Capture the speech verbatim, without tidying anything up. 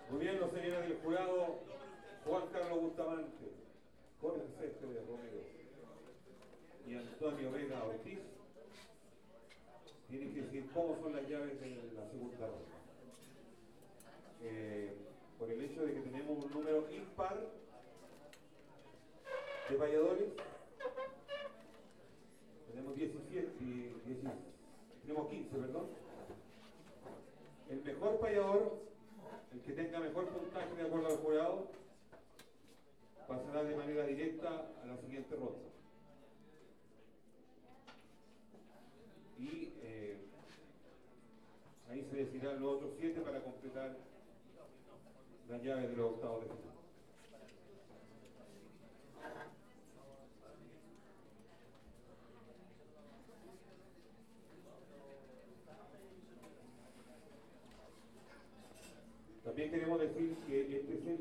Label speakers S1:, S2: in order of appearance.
S1: Muy bien, los señores del jurado, Juan Carlos Bustamante, Jorge Céspedes Romero y Antonio Vega Ortiz, tienen que decir cómo son las llaves de la segunda ronda. Eh, por el hecho de que tenemos un número impar de payadores, tenemos diecisiete, diecisiete, tenemos quince, perdón. El mejor payador, el que tenga mejor puntaje de acuerdo al jurado, pasará de manera directa a la siguiente ronda. Y eh, ahí se decidirán los otros siete para completar las llaves de los octavos de final. También queremos decir que este es el